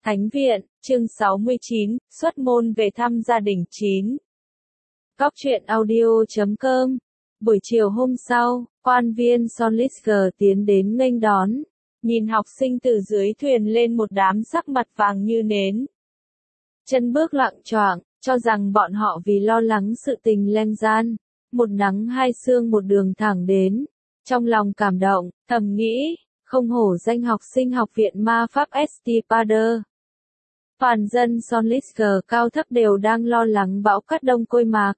Thánh viện, chương 69, xuất môn về thăm gia đình 9. Cóc truyện audio.com. Buổi chiều hôm sau, quan viên Solskjaer tiến đến nghênh đón, nhìn học sinh từ dưới thuyền lên một đám sắc mặt vàng như nến. Chân bước loạng choạng, cho rằng bọn họ vì lo lắng sự tình Lengzan, một nắng hai sương một đường thẳng đến. Trong lòng cảm động, thầm nghĩ, không hổ danh học sinh học viện ma pháp St. Pader. Toàn dân Solskjaer cao thấp đều đang lo lắng bão cát đông côi mạc.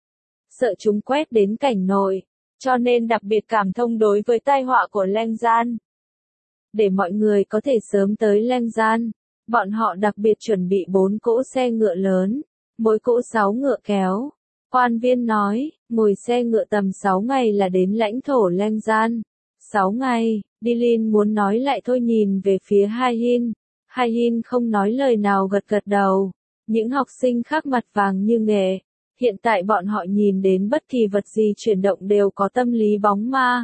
Sợ chúng quét đến cảnh nội, cho nên đặc biệt cảm thông đối với tai họa của Lengzan. Để mọi người có thể sớm tới Lengzan, bọn họ đặc biệt chuẩn bị 4 cỗ xe ngựa lớn, mỗi cỗ 6 ngựa kéo. Quan viên nói, ngồi xe ngựa tầm 6 ngày là đến lãnh thổ Lengzan. 6 ngày, Dilin muốn nói lại thôi nhìn về phía Hai-hin. Hai-hin không nói lời nào gật gật đầu. Những học sinh khác mặt vàng như nghệ. Hiện tại bọn họ nhìn đến bất kỳ vật gì chuyển động đều có tâm lý bóng ma.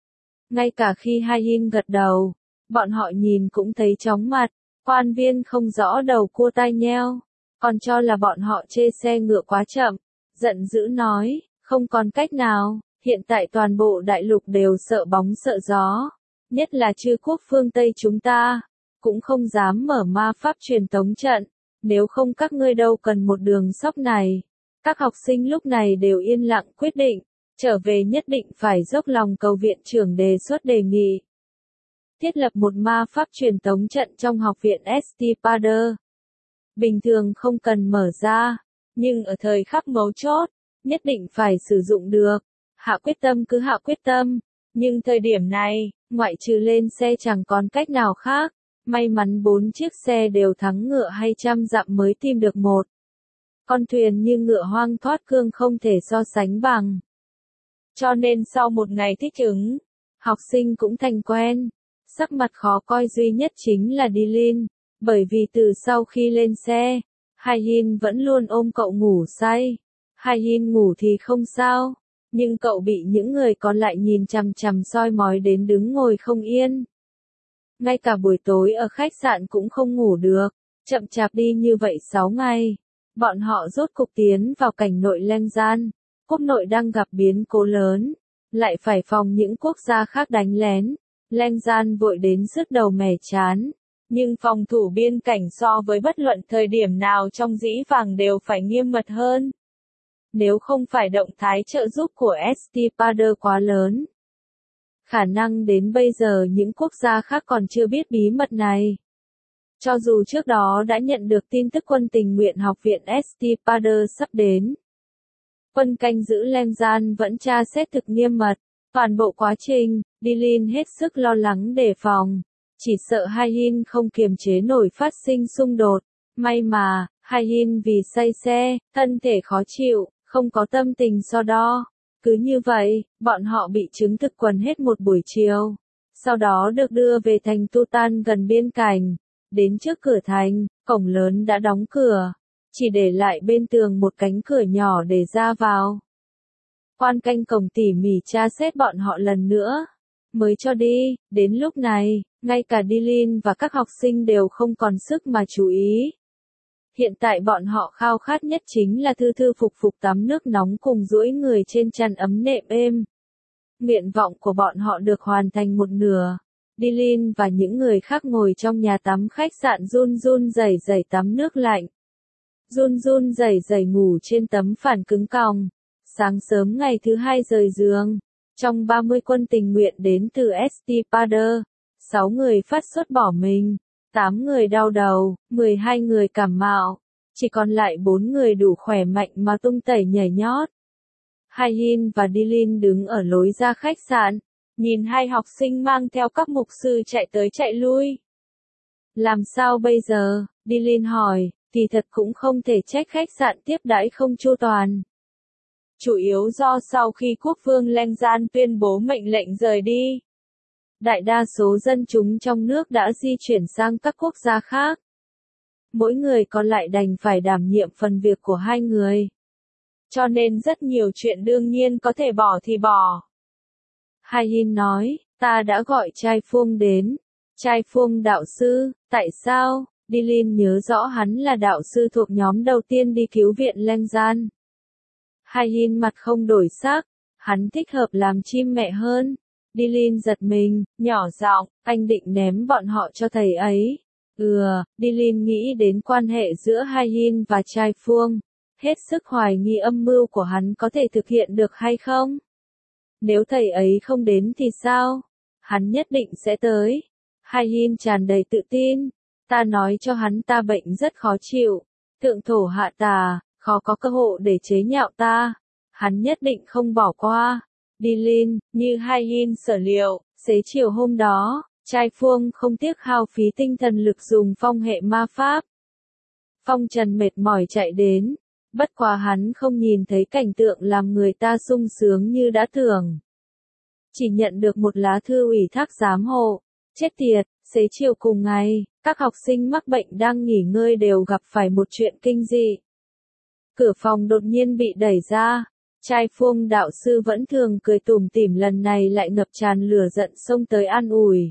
Ngay cả khi Hai-hin gật đầu, bọn họ nhìn cũng thấy chóng mặt. Quan viên không rõ đầu cua tai nheo, còn cho là bọn họ chê xe ngựa quá chậm. Giận dữ nói, không còn cách nào, hiện tại toàn bộ đại lục đều sợ bóng sợ gió. Nhất là chư quốc phương Tây chúng ta, cũng không dám mở ma pháp truyền tống trận, nếu không các ngươi đâu cần một đường sóc này. Các học sinh lúc này đều yên lặng quyết định, trở về nhất định phải dốc lòng cầu viện trưởng đề xuất đề nghị. Thiết lập một ma pháp truyền tống trận trong học viện St. Pader. Bình thường không cần mở ra, nhưng ở thời khắc mấu chốt, nhất định phải sử dụng được. Hạ quyết tâm cứ hạ quyết tâm, nhưng thời điểm này, ngoại trừ lên xe chẳng còn cách nào khác. May mắn 4 chiếc xe đều thắng ngựa hay trăm dặm mới tìm được một con thuyền như ngựa hoang thoát cương không thể so sánh bằng. Cho nên sau một ngày thích ứng, học sinh cũng thành quen. Sắc mặt khó coi duy nhất chính là Dilin, bởi vì từ sau khi lên xe, Hai-hin vẫn luôn ôm cậu ngủ say. Hai-hin ngủ thì không sao, nhưng cậu bị những người còn lại nhìn chằm chằm soi mói đến đứng ngồi không yên. Ngay cả buổi tối ở khách sạn cũng không ngủ được, chậm chạp đi như vậy 6 ngày. Bọn họ rốt cục tiến vào cảnh nội Lengzan, quốc nội đang gặp biến cố lớn, lại phải phòng những quốc gia khác đánh lén. Lengzan vội đến sứt đầu mẻ chán, nhưng phòng thủ biên cảnh so với bất luận thời điểm nào trong dĩ vãng đều phải nghiêm mật hơn. Nếu không phải động thái trợ giúp của St. Pader quá lớn, khả năng đến bây giờ những quốc gia khác còn chưa biết bí mật này. Cho dù trước đó đã nhận được tin tức quân tình nguyện học viện St. Pader sắp đến, quân canh giữ Lengzan vẫn tra xét thực nghiêm mật. Toàn bộ quá trình, Dilin hết sức lo lắng đề phòng, chỉ sợ Hai-hin không kiềm chế nổi phát sinh xung đột. May mà, Hai-hin vì say xe, thân thể khó chịu, không có tâm tình so đo. Cứ như vậy, bọn họ bị chứng thực quần hết một buổi chiều. Sau đó được đưa về thành Tutan gần biên cảnh. Đến trước cửa thành, cổng lớn đã đóng cửa, chỉ để lại bên tường một cánh cửa nhỏ để ra vào. Quan canh cổng tỉ mỉ tra xét bọn họ lần nữa, mới cho đi. Đến lúc này, ngay cả Dilin và các học sinh đều không còn sức mà chú ý. Hiện tại bọn họ khao khát nhất chính là thư thư phục phục tắm nước nóng cùng duỗi người trên chăn ấm nệm êm. Nguyện vọng của bọn họ được hoàn thành một nửa. Dilin và những người khác ngồi trong nhà tắm khách sạn run run rẩy rẩy tắm nước lạnh. Run run rẩy rẩy ngủ trên tấm phản cứng còng. Sáng sớm ngày thứ 2 rời giường, trong 30 quân tình nguyện đến từ St. Pader, 6 người phát sốt bỏ mình, 8 người đau đầu, 12 người cảm mạo, chỉ còn lại 4 người đủ khỏe mạnh mà tung tẩy nhảy nhót. Hai-hin và Dilin đứng ở lối ra khách sạn, nhìn hai học sinh mang theo các mục sư chạy tới chạy lui. Làm sao bây giờ? Dilin hỏi, thì thật cũng không thể trách khách sạn tiếp đãi không chu toàn. Chủ yếu do sau khi quốc vương Lengzan tuyên bố mệnh lệnh rời đi, đại đa số dân chúng trong nước đã di chuyển sang các quốc gia khác. Mỗi người còn lại đành phải đảm nhiệm phần việc của hai người. Cho nên rất nhiều chuyện đương nhiên có thể bỏ thì bỏ. Hai-hin nói, ta đã gọi Trai Phuông đến. Trai Phuông đạo sư, tại sao? Dylan nhớ rõ hắn là đạo sư thuộc nhóm đầu tiên đi cứu viện Lengyan. Hye-in mặt không đổi sắc, hắn thích hợp làm chim mẹ hơn. Dylan giật mình, nhỏ giọng, anh định ném bọn họ cho thầy ấy. Dylan nghĩ đến quan hệ giữa Hye-in và Trai Phương, hết sức hoài nghi âm mưu của hắn có thể thực hiện được hay không. Nếu thầy ấy không đến thì sao? Hắn nhất định sẽ tới. Hye-in tràn đầy tự tin. Ta nói cho hắn ta bệnh rất khó chịu. Thượng thổ hạ tà, khó có cơ hội để chế nhạo ta. Hắn nhất định không bỏ qua. Dylan, như Hye-in sở liệu, xế chiều hôm đó, Trai Phương không tiếc hao phí tinh thần lực dùng phong hệ ma pháp. Phong Trần mệt mỏi chạy đến. Bất quá hắn không nhìn thấy cảnh tượng làm người ta sung sướng như đã tưởng. Chỉ nhận được một lá thư ủy thác giám hộ. Chết tiệt, xế chiều cùng ngày, các học sinh mắc bệnh đang nghỉ ngơi đều gặp phải một chuyện kinh dị. Cửa phòng đột nhiên bị đẩy ra. Trai Phương đạo sư vẫn thường cười tủm tỉm lần này lại ngập tràn lửa giận xông tới an ủi.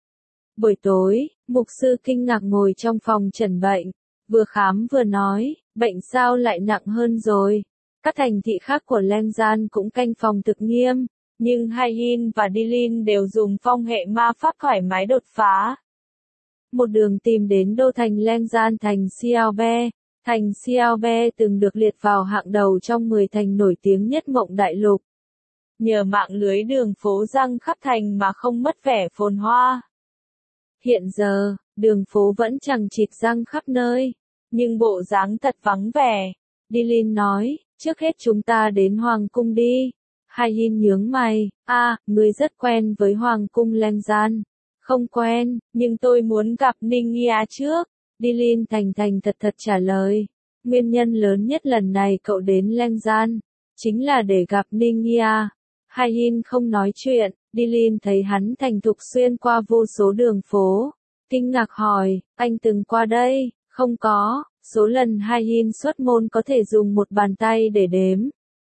Buổi tối, mục sư kinh ngạc ngồi trong phòng trần bệnh. Vừa khám vừa nói, bệnh sao lại nặng hơn rồi. Các thành thị khác của Lengyan cũng canh phòng thực nghiêm, nhưng Hye-in và Dylan đều dùng phong hệ ma pháp thoải mái đột phá. Một đường tìm đến đô thành Lengyan thành Xiaobe. Thành Xiaobe từng được liệt vào hạng đầu trong 10 thành nổi tiếng nhất Mộng Đại Lục. Nhờ mạng lưới đường phố răng khắp thành mà không mất vẻ phồn hoa. Hiện giờ, đường phố vẫn chằng chịt răng khắp nơi, nhưng bộ dáng thật vắng vẻ. Dylan nói, trước hết chúng ta đến Hoàng cung đi. Hye-in nhướng mày, ngươi rất quen với Hoàng cung Lengyan. Không quen, nhưng tôi muốn gặp Ningya trước. Dylan thành thành thật thật trả lời. Nguyên nhân lớn nhất lần này cậu đến Lengyan, chính là để gặp Ningya. Hye-in không nói chuyện, Dylan thấy hắn thành thục xuyên qua vô số đường phố. Kinh ngạc hỏi, anh từng qua đây? Không có, số lần Hye-in xuất môn có thể dùng một bàn tay để đếm.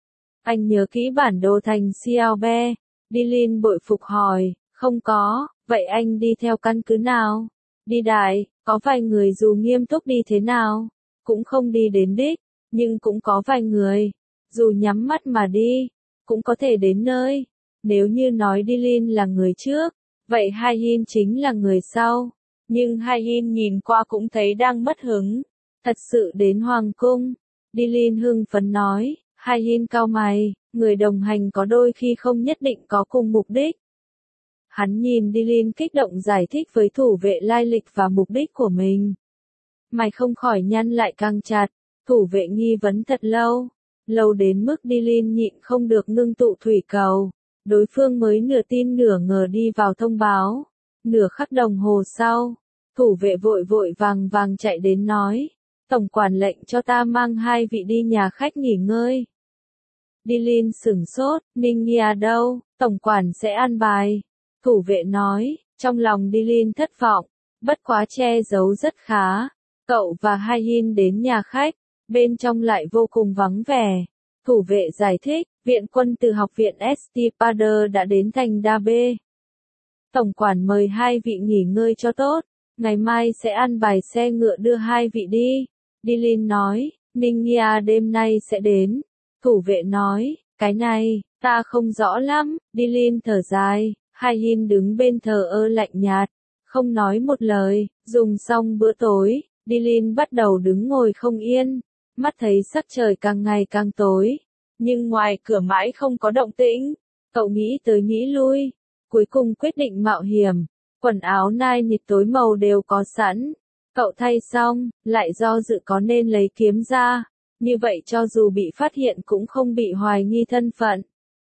Anh nhớ kỹ bản đồ thành Xiaobe. Dylan bội phục hỏi, không có, vậy anh đi theo căn cứ nào? Đi đại, có vài người dù nghiêm túc đi thế nào, cũng không đi đến đích, nhưng cũng có vài người, dù nhắm mắt mà đi, cũng có thể đến nơi. Nếu như nói Dylan là người trước, vậy Hye-in chính là người sau. Nhưng Hye-in nhìn qua cũng thấy đang mất hứng. Thật sự đến Hoàng cung. Dylan hưng phấn nói, Hye-in cau mày, người đồng hành có đôi khi không nhất định có cùng mục đích. Hắn nhìn Dylan kích động giải thích với thủ vệ lai lịch và mục đích của mình. Mày không khỏi nhăn lại càng chặt, thủ vệ nghi vấn thật lâu. Lâu đến mức Dylan nhịn không được ngưng tụ thủy cầu. Đối phương mới nửa tin nửa ngờ đi vào thông báo. Nửa khắc đồng hồ sau, thủ vệ vội vội vàng vàng chạy đến nói, tổng quản lệnh cho ta mang 2 vị đi nhà khách nghỉ ngơi. Dylan sửng sốt, Ningya đâu, tổng quản sẽ an bài. Thủ vệ nói, trong lòng Dylan thất vọng, bất quá che giấu rất khá. Cậu và Hye-in đến nhà khách, bên trong lại vô cùng vắng vẻ. Thủ vệ giải thích, viện quân từ học viện Estipader đã đến thành Dabe. Tổng quản mời 2 vị nghỉ ngơi cho tốt, ngày mai sẽ ăn bài xe ngựa đưa 2 vị đi. Dylan nói, Ningya đêm nay sẽ đến. Thủ vệ nói, cái này, ta không rõ lắm. Dylan thở dài, Hye-in đứng bên thờ ơ lạnh nhạt, không nói một lời. Dùng xong bữa tối, Dylan bắt đầu đứng ngồi không yên, mắt thấy sắc trời càng ngày càng tối, nhưng ngoài cửa mãi không có động tĩnh. Cậu nghĩ tới nghĩ lui, cuối cùng quyết định mạo hiểm. Quần áo nai nịt tối màu đều có sẵn. Cậu thay xong, lại do dự có nên lấy kiếm ra. Như vậy cho dù bị phát hiện cũng không bị hoài nghi thân phận.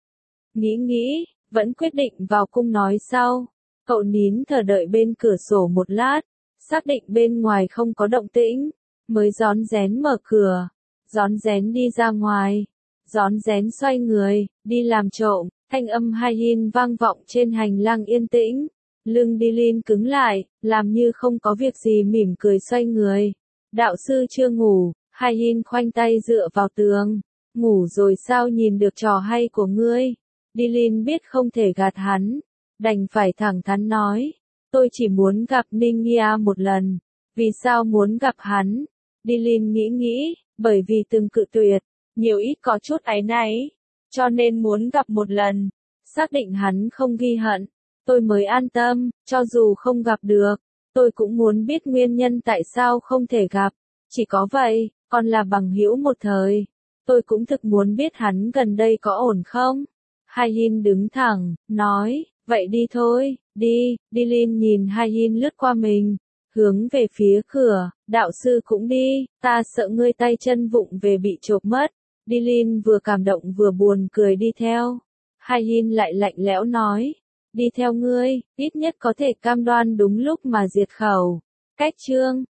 Nghĩ, vẫn quyết định vào cung nói sau. Cậu nín thở đợi bên cửa sổ một lát, xác định bên ngoài không có động tĩnh, mới rón rén mở cửa, rón rén đi ra ngoài, rón rén xoay người, đi làm trộm. Thanh âm Hye-in vang vọng trên hành lang yên tĩnh. Lưng Dylan cứng lại, làm như không có việc gì mỉm cười xoay người. Đạo sư chưa ngủ. Hye-in khoanh tay dựa vào tường. Ngủ rồi sao nhìn được trò hay của ngươi? Dylan biết không thể gạt hắn, đành phải thẳng thắn nói, tôi chỉ muốn gặp Ningya một lần. Vì sao muốn gặp hắn? Dylan nghĩ, bởi vì từng cự tuyệt, nhiều ít có chút áy náy, cho nên muốn gặp một lần, xác định hắn không ghi hận, tôi mới an tâm, cho dù không gặp được, tôi cũng muốn biết nguyên nhân tại sao không thể gặp, chỉ có vậy, còn là bằng hữu một thời, tôi cũng thực muốn biết hắn gần đây có ổn không? Hayin đứng thẳng, nói, vậy đi thôi, đi, Dylan nhìn Hayin lướt qua mình, hướng về phía cửa, đạo sư cũng đi, ta sợ ngươi tay chân vụng về bị chộp mất. Dylan vừa cảm động vừa buồn cười đi theo. Hayin lại lạnh lẽo nói, đi theo ngươi, ít nhất có thể cam đoan đúng lúc mà diệt khẩu. Cách chương